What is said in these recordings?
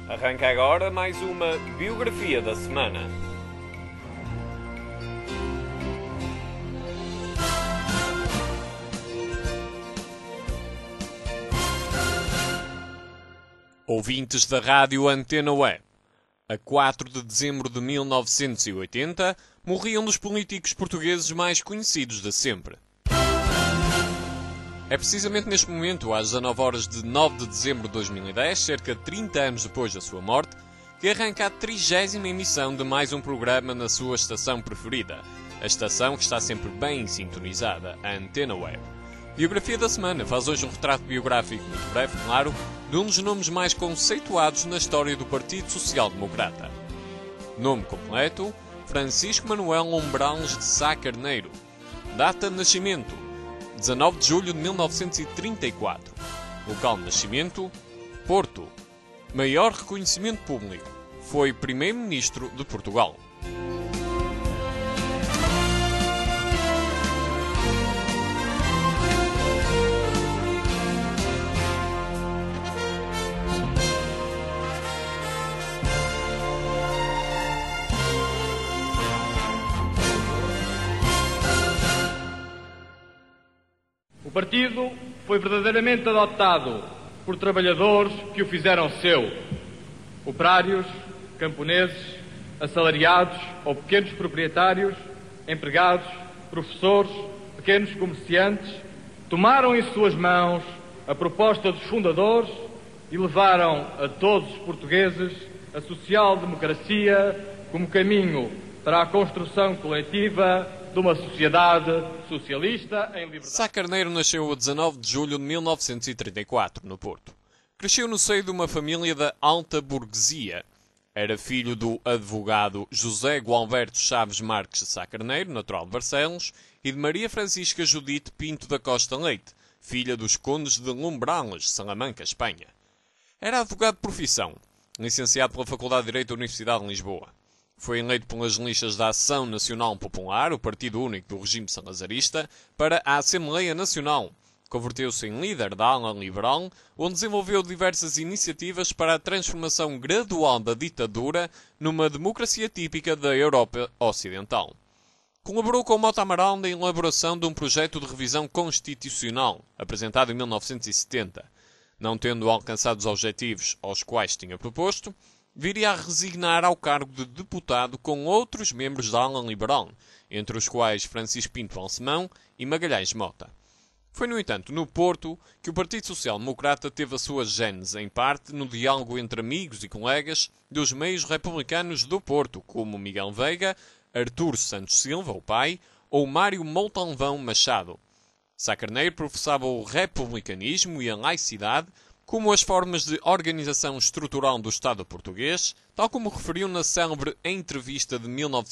Arranca agora mais uma biografia da semana. Ouvintes da Rádio Antena Web. A 4 de dezembro de 1980, morria um dos políticos portugueses mais conhecidos de sempre. É precisamente neste momento, às 19 horas de 9 de dezembro de 2010, cerca de 30 anos depois da sua morte, que arranca a 30ª emissão de mais um programa na sua estação preferida, a estação que está sempre bem sintonizada, a Antena Web. Biografia da semana faz hoje um retrato biográfico muito breve, claro, de um dos nomes mais conceituados na história do Partido Social Democrata. Nome completo: Francisco Manuel Umbrales de Sá Carneiro. Data de nascimento: 19 de julho de 1934. Local de nascimento: Porto. Maior reconhecimento público: foi Primeiro-Ministro de Portugal. O partido foi verdadeiramente adotado por trabalhadores que o fizeram seu. Operários, camponeses, assalariados ou pequenos proprietários, empregados, professores, pequenos comerciantes, tomaram em suas mãos a proposta dos fundadores e levaram a todos os portugueses a social-democracia como caminho para a construção coletiva de uma sociedade socialista em liberdade. Sá Carneiro nasceu a 19 de julho de 1934, no Porto. Cresceu no seio de uma família da alta burguesia. Era filho do advogado José Gualberto Chaves Marques de Sá Carneiro, natural de Barcelos, e de Maria Francisca Judite Pinto da Costa Leite, filha dos condes de Umbrales, Salamanca, Espanha. Era advogado de profissão, licenciado pela Faculdade de Direito da Universidade de Lisboa. Foi eleito pelas listas da Ação Nacional Popular, o partido único do regime salazarista, para a Assembleia Nacional. Converteu-se em líder da ala liberal, onde desenvolveu diversas iniciativas para a transformação gradual da ditadura numa democracia típica da Europa Ocidental. Colaborou com Mota Amaral na elaboração de um projeto de revisão constitucional, apresentado em 1970. Não tendo alcançado os objetivos aos quais tinha proposto, viria a resignar ao cargo de deputado com outros membros da ala liberal, entre os quais Francisco Pinto Balsemão e Magalhães Mota. Foi, no entanto, no Porto que o Partido Social Democrata teve a sua gênese, em parte, no diálogo entre amigos e colegas dos meios republicanos do Porto, como Miguel Veiga, Artur Santos Silva, o pai, ou Mário Montalvão Machado. Sá Carneiro professava o republicanismo e a laicidade como as formas de organização estrutural do Estado português, tal como referiu na célebre entrevista de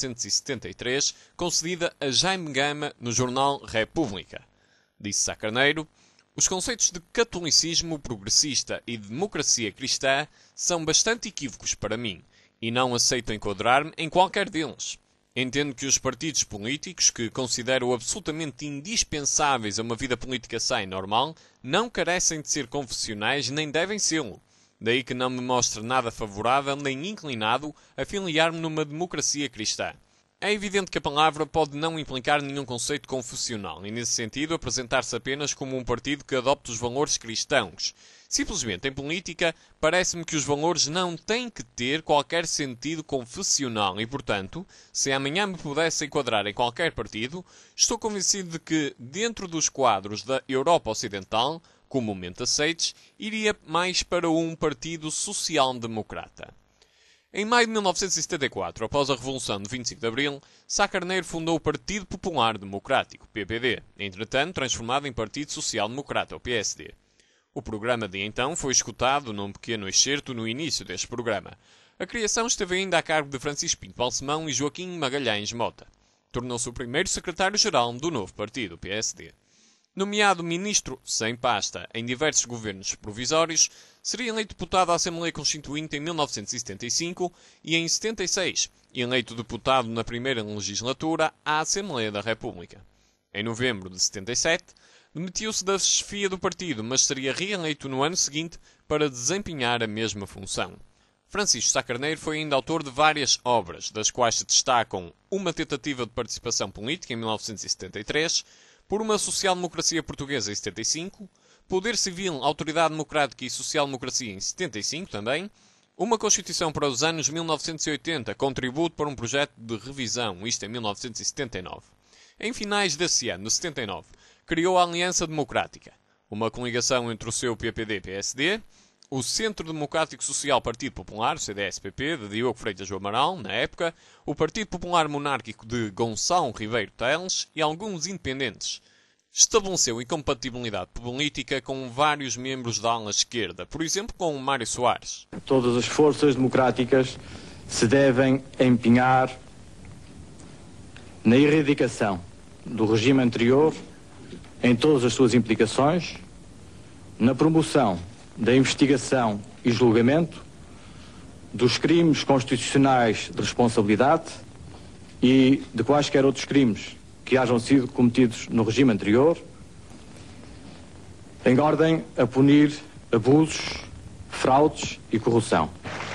1973, concedida a Jaime Gama no jornal República. Disse Sá Carneiro: os conceitos de catolicismo progressista e de democracia cristã são bastante equívocos para mim, e não aceito enquadrar-me em qualquer deles. Entendo que os partidos políticos, que considero absolutamente indispensáveis a uma vida política sã e normal, não carecem de ser confessionais nem devem sê-lo. Daí que não me mostre nada favorável nem inclinado a filiar-me numa democracia cristã. É evidente que a palavra pode não implicar nenhum conceito confessional e, nesse sentido, apresentar-se apenas como um partido que adopta os valores cristãos. Simplesmente, em política, parece-me que os valores não têm que ter qualquer sentido confessional e, portanto, se amanhã me pudesse enquadrar em qualquer partido, estou convencido de que, dentro dos quadros da Europa Ocidental, comumente aceites, iria mais para um partido social-democrata. Em maio de 1974, após a Revolução de 25 de Abril, Sá Carneiro fundou o Partido Popular Democrático, PPD, entretanto transformado em Partido Social Democrata, o PSD. O programa de então foi escutado num pequeno excerto no início deste programa. A criação esteve ainda a cargo de Francisco Pinto Balsemão e Joaquim Magalhães Mota. Tornou-se o primeiro secretário-geral do novo partido, o PSD. Nomeado ministro sem pasta em diversos governos provisórios, seria eleito deputado à Assembleia Constituinte em 1975 e em 76, eleito deputado na primeira legislatura à Assembleia da República. Em novembro de 77, demitiu-se da chefia do partido, mas seria reeleito no ano seguinte para desempenhar a mesma função. Francisco Sá Carneiro foi ainda autor de várias obras, das quais se destacam Uma Tentativa de Participação Política, em 1973, Por uma Social-Democracia Portuguesa, em 75, Poder Civil, Autoridade Democrática e Social-Democracia, em 75 também, Uma Constituição para os anos 1980, Contributo para um Projeto de Revisão, isto em 1979. Em finais desse ano, de 79, criou a Aliança Democrática, uma coligação entre o seu PPD-PSD, o Centro Democrático Social Partido Popular, o CDS-PP, de Diogo Freitas do Amaral, na época, o Partido Popular Monárquico de Gonçalo Ribeiro Teles e alguns independentes. Estabeleceu incompatibilidade política com vários membros da ala esquerda, por exemplo com Mário Soares. Todas as forças democráticas se devem empenhar na erradicação do regime anterior em todas as suas implicações, na promoção da investigação e julgamento dos crimes constitucionais de responsabilidade e de quaisquer outros crimes que hajam sido cometidos no regime anterior, em ordem a punir abusos, fraudes e corrupção.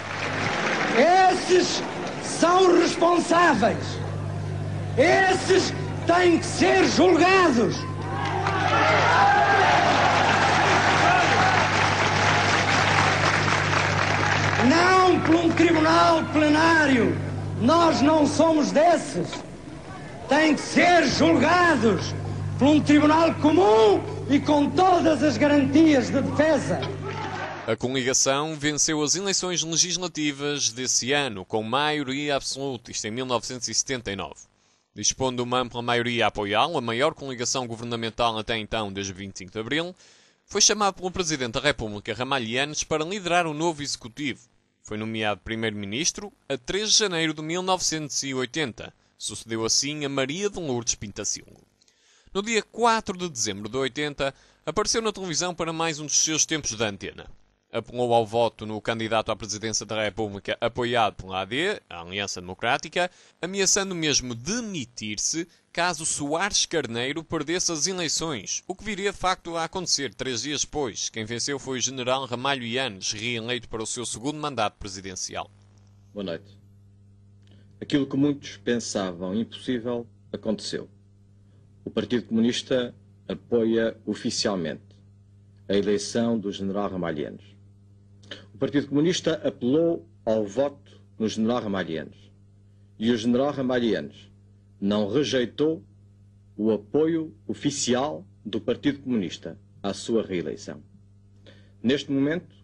Esses são responsáveis. Esses têm que ser julgados. Não por um tribunal plenário. Nós não somos desses. Têm que ser julgados por um tribunal comum e com todas as garantias de defesa. A coligação venceu as eleições legislativas desse ano com maioria absoluta, isto em 1979. Dispondo de uma ampla maioria a apoiá-lo, a maior coligação governamental até então, desde 25 de abril, foi chamado pelo Presidente da República, Ramalhianes, para liderar o novo Executivo. Foi nomeado Primeiro-Ministro a 3 de janeiro de 1980. Sucedeu assim a Maria de Lourdes Pintacilgo. No dia 4 de dezembro de 80, apareceu na televisão para mais um dos seus tempos de antena. Apelou ao voto no candidato à presidência da República apoiado pela AD, a Aliança Democrática, ameaçando mesmo demitir-se caso Soares Carneiro perdesse as eleições, o que viria de facto a acontecer 3 dias depois. Quem venceu foi o general Ramalho Yanes, reeleito para o seu segundo mandato presidencial. Boa noite. Aquilo que muitos pensavam impossível aconteceu. O Partido Comunista apoia oficialmente a eleição do general Ramalho Yanes. O Partido Comunista apelou ao voto no general Ramalho Yanes. E o general Ramalho Yanes não rejeitou o apoio oficial do Partido Comunista à sua reeleição. Neste momento,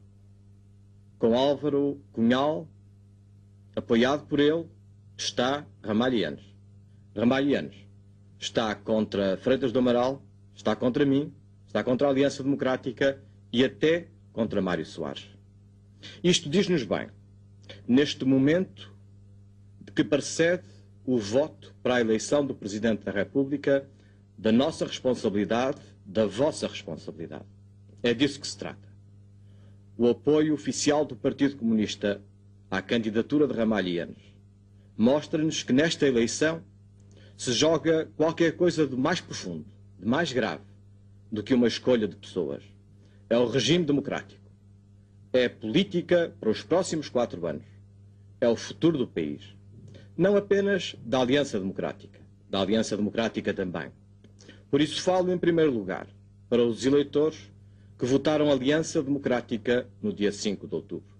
com Álvaro Cunhal, apoiado por ele, está Ramalho Yanes. Ramalho Yanes está contra Freitas do Amaral, está contra mim, está contra a Aliança Democrática e até contra Mário Soares. Isto diz-nos bem, neste momento que precede o voto para a eleição do Presidente da República, da nossa responsabilidade, da vossa responsabilidade. É disso que se trata. O apoio oficial do Partido Comunista à candidatura de Ramalho Yanes mostra-nos que nesta eleição se joga qualquer coisa de mais profundo, de mais grave, do que uma escolha de pessoas. É o regime democrático. É a política para os próximos 4 anos. É o futuro do país. Não apenas da Aliança Democrática, da Aliança Democrática também. Por isso falo em primeiro lugar para os eleitores que votaram Aliança Democrática no dia 5 de outubro.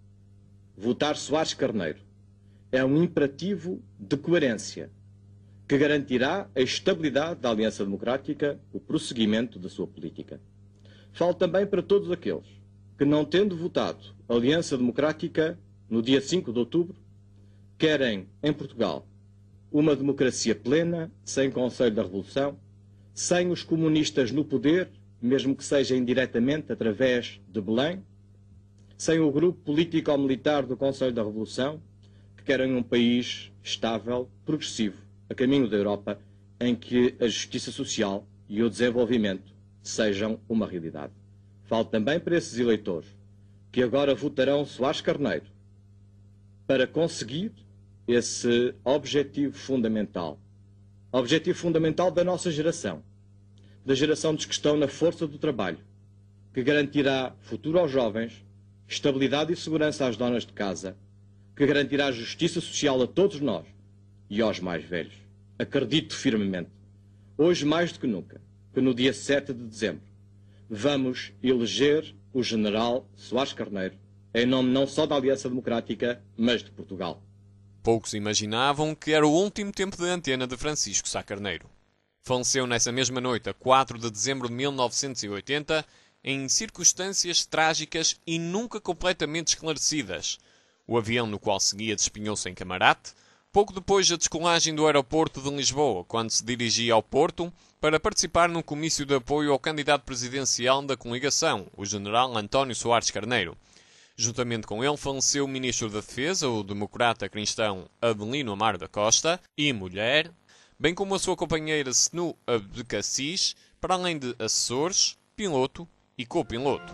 Votar Soares Carneiro é um imperativo de coerência que garantirá a estabilidade da Aliança Democrática, o prosseguimento da sua política. Falo também para todos aqueles que, não tendo votado Aliança Democrática no dia 5 de outubro, querem em Portugal uma democracia plena, sem Conselho da Revolução, sem os comunistas no poder, mesmo que seja indiretamente através de Belém, sem o grupo político-militar do Conselho da Revolução, que querem um país estável, progressivo, a caminho da Europa, em que a justiça social e o desenvolvimento sejam uma realidade. Falo também para esses eleitores que agora votarão Soares Carneiro para conseguir esse objetivo fundamental da nossa geração, da geração dos que estão na força do trabalho, que garantirá futuro aos jovens, estabilidade e segurança às donas de casa, que garantirá justiça social a todos nós e aos mais velhos. Acredito firmemente, hoje mais do que nunca, que no dia 7 de dezembro vamos eleger o general Soares Carneiro em nome não só da Aliança Democrática, mas de Portugal. Poucos imaginavam que era o último tempo de antena de Francisco Sá Carneiro. Faleceu nessa mesma noite, a 4 de dezembro de 1980, em circunstâncias trágicas e nunca completamente esclarecidas. O avião no qual seguia despenhou-se em Camarate, pouco depois da descolagem do aeroporto de Lisboa, quando se dirigia ao Porto para participar num comício de apoio ao candidato presidencial da coligação, o general António Soares Carneiro. Juntamente com ele faleceu o Ministro da Defesa, o democrata cristão Adelino Amaro da Costa, e mulher, bem como a sua companheira Senu Abdecassis, para além de assessores, piloto e copiloto.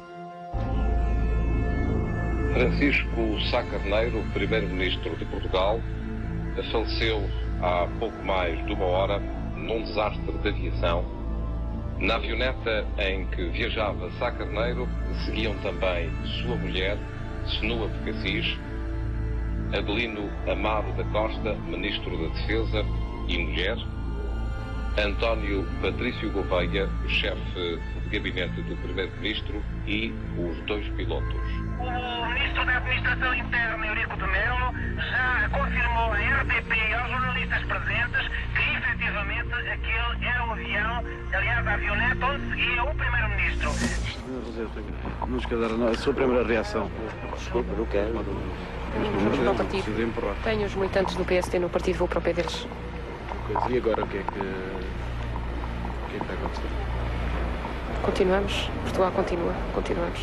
Francisco Sá Carneiro, primeiro-ministro de Portugal, faleceu há pouco mais de uma hora num desastre de aviação. Na avioneta em que viajava Sá Carneiro seguiam também sua mulher, Senu Abdecassis, Adelino Amaro da Costa, ministro da Defesa e mulher, António Patrício Gouveia, chefe de gabinete do primeiro-ministro, e os dois pilotos. O ministro da Administração Interna, Eurico de Melo, já confirmou à RTP e aos jornalistas presentes que, efetivamente, aquele era o avião, aliás, a avioneta onde seguia o primeiro-ministro. Não escadaram, a sua primeira reação. Desculpa, não quero. No partido. Tenho os militantes do PSD no partido, vou para o pé deles. E agora o que é que vai acontecer? Continuamos, Portugal continua, continuamos.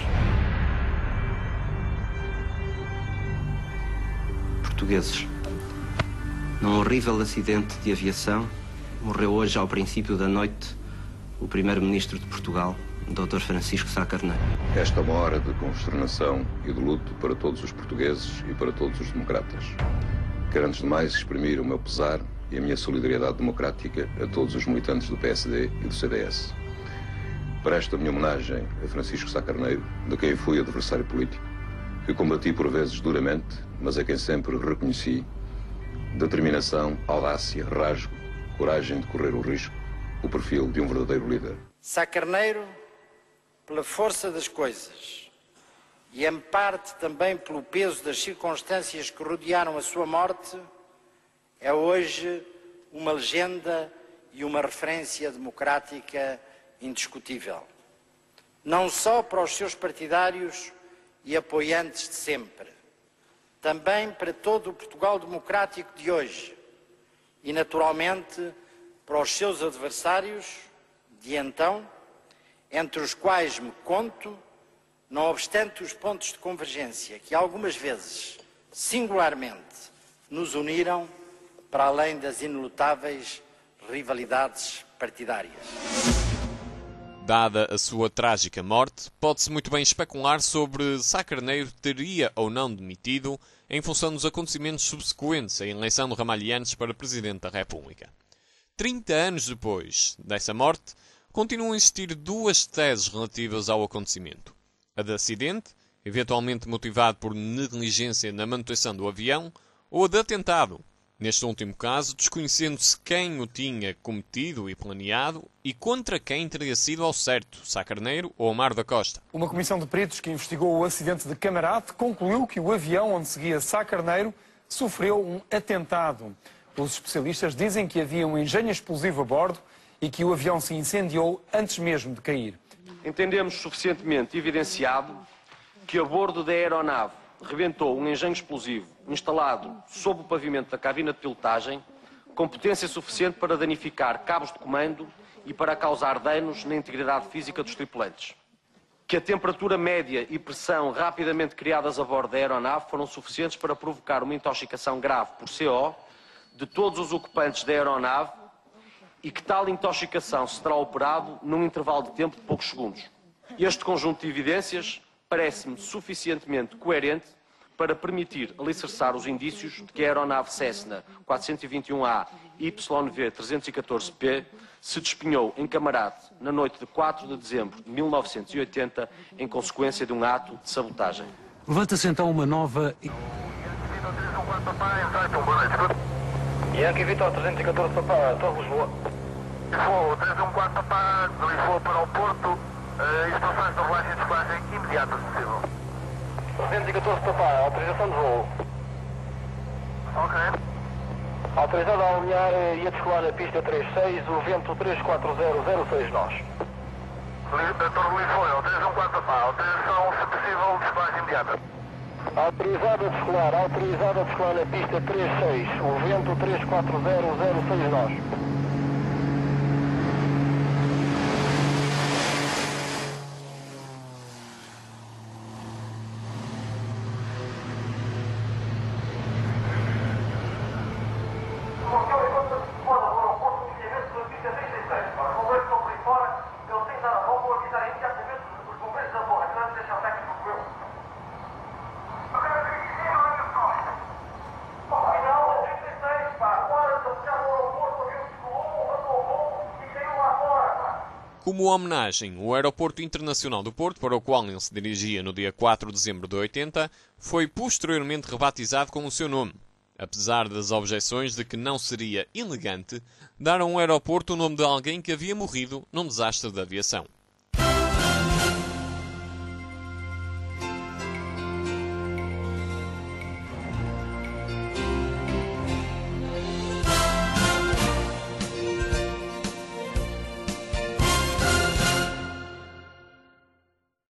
Portugueses, num horrível acidente de aviação, morreu hoje ao princípio da noite o primeiro-ministro de Portugal, Dr. Francisco Sá Carneiro. Esta é uma hora de consternação e de luto para todos os portugueses e para todos os democratas. Quero antes de mais exprimir o meu pesar e a minha solidariedade democrática a todos os militantes do PSD e do CDS. Presto a minha homenagem a Francisco Sá Carneiro, de quem fui adversário político, que combati por vezes duramente, mas a quem sempre reconheci determinação, audácia, rasgo, coragem de correr o risco, o perfil de um verdadeiro líder. Sá Carneiro, pela força das coisas e em parte também pelo peso das circunstâncias que rodearam a sua morte, é hoje uma legenda e uma referência democrática indiscutível. Não só para os seus partidários e apoiantes de sempre, também para todo o Portugal democrático de hoje e, naturalmente, para os seus adversários de então, entre os quais me conto, não obstante os pontos de convergência que algumas vezes, singularmente, nos uniram para além das inelutáveis rivalidades partidárias. Dada a sua trágica morte, pode-se muito bem especular sobre Sá Carneiro teria ou não demitido em função dos acontecimentos subsequentes à eleição de Ramalhianes para Presidente da República. 30 anos depois dessa morte, continuam a existir duas teses relativas ao acontecimento. A de acidente, eventualmente motivado por negligência na manutenção do avião, ou a de atentado, neste último caso, desconhecendo-se quem o tinha cometido e planeado e contra quem teria sido ao certo, Sá Carneiro ou Amaro da Costa. Uma comissão de peritos que investigou o acidente de Camarate concluiu que o avião onde seguia Sá Carneiro sofreu um atentado. Os especialistas dizem que havia um engenho explosivo a bordo e que o avião se incendiou antes mesmo de cair. Entendemos suficientemente evidenciado que a bordo da aeronave rebentou um engenho explosivo instalado sob o pavimento da cabina de pilotagem com potência suficiente para danificar cabos de comando e para causar danos na integridade física dos tripulantes. Que a temperatura média e pressão rapidamente criadas a bordo da aeronave foram suficientes para provocar uma intoxicação grave por CO de todos os ocupantes da aeronave e que tal intoxicação se terá operado num intervalo de tempo de poucos segundos. Este conjunto de evidências parece-me suficientemente coerente para permitir alicerçar os indícios de que a aeronave Cessna 421A YV 314P se despenhou em Camarate na noite de 4 de dezembro de 1980 em consequência de um ato de sabotagem. Levanta-se então uma nova... Yankee Vitor 314 Papá, Torre Lisboa. Lisboa, 314 Papá, de Lisboa para o Porto, instruções de relógio e descolagem imediata, se possível. 314 Papá, autorização de voo. Ok. Autorizado a alinhar e a descolar na pista 36, o vento 34006 nós. Torre Lisboa, 314 Papá, autorização, se possível, descolagem imediata. Autorizado a descolar na pista 36, o vento 34006 nós. Como homenagem, o Aeroporto Internacional do Porto, para o qual ele se dirigia no dia 4 de dezembro de 80, foi posteriormente rebatizado com o seu nome, apesar das objeções de que não seria elegante dar a um aeroporto o nome de alguém que havia morrido num desastre de aviação.